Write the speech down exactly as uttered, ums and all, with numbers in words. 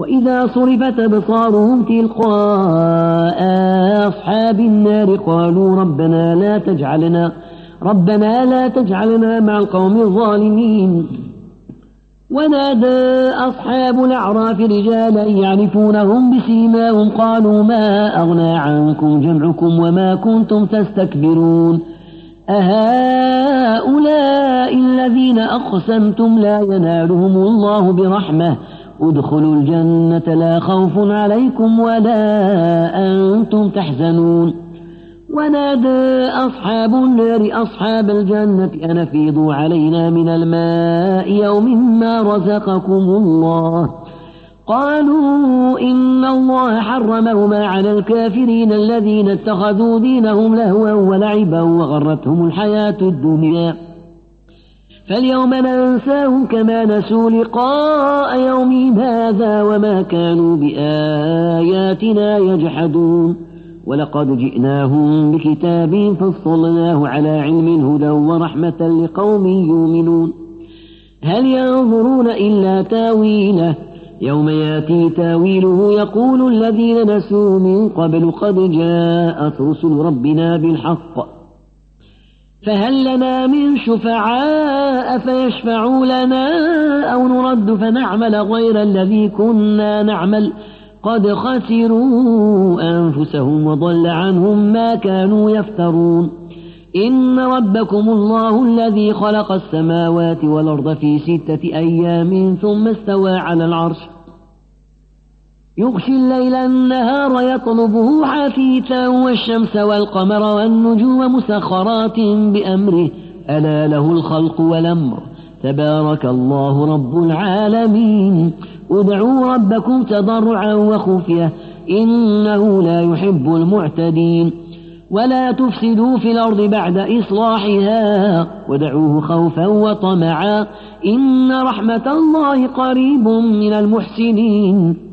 وإذا صرفت أبصارهم تلقاء أصحاب النار قالوا ربنا لا تجعلنا ربنا لا تجعلنا مع القوم الظالمين. ونادى أصحاب الأعراف رجالا يعرفونهم بسيماهم قالوا ما أغنى عنكم جمعكم وما كنتم تستكبرون أهؤلاء الذين أقسمتم لا ينالهم الله برحمة ادخلوا الجنة لا خوف عليكم ولا أنتم تحزنون. ونادى أصحاب النار أصحاب الجنة أن أفيضوا علينا من الماء يوم ما رزقكم الله قالوا إن الله حرمهما على الكافرين الذين اتخذوا دينهم لهوا ولعبا وغرتهم الحياة الدنيا فاليوم ننساهم كما نسوا لقاء يومهم هذا وما كانوا بآياتنا يجحدون. ولقد جئناهم بكتاب فصلناه على علم هدى ورحمة لقوم يؤمنون. هل ينظرون إلا تاويله يوم ياتي تاويله يقول الذين نسوا من قبل قد جاءت رسل ربنا بالحق فهل لنا من شفعاء فيشفعوا لنا أو نرد فنعمل غير الذي كنا نعمل قد خسروا أنفسهم وضل عنهم ما كانوا يفترون. إن ربكم الله الذي خلق السماوات والأرض في ستة أيام ثم استوى على العرش يغشي الليل النهار يطلبه حثيثا والشمس والقمر والنجوم مسخرات بأمره ألا له الخلق والأمر تبارك الله رب العالمين. ادعوا ربكم تضرعا وخفية إنه لا يحب المعتدين. ولا تفسدوا في الأرض بعد إصلاحها ودعوه خوفا وطمعا إن رحمة الله قريب من المحسنين.